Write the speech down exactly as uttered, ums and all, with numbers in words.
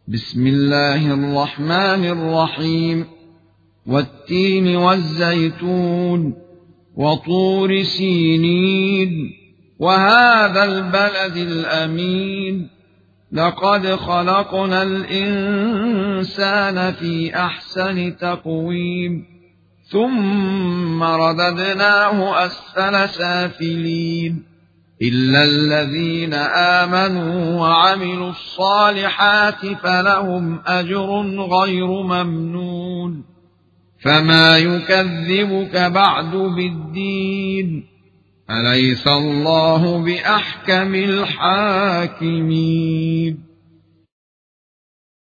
بسم الله الرحمن الرحيم والتين والزيتون وطور سينين وهذا البلد الأمين لقد خلقنا الإنسان في أحسن تقويم ثم رددناه أسفل سافلين إلا الذين آمنوا وعملوا الصالحات فلهم أجر غير ممنون فما يكذبك بعد بالدين أليس الله بأحكم الحاكمين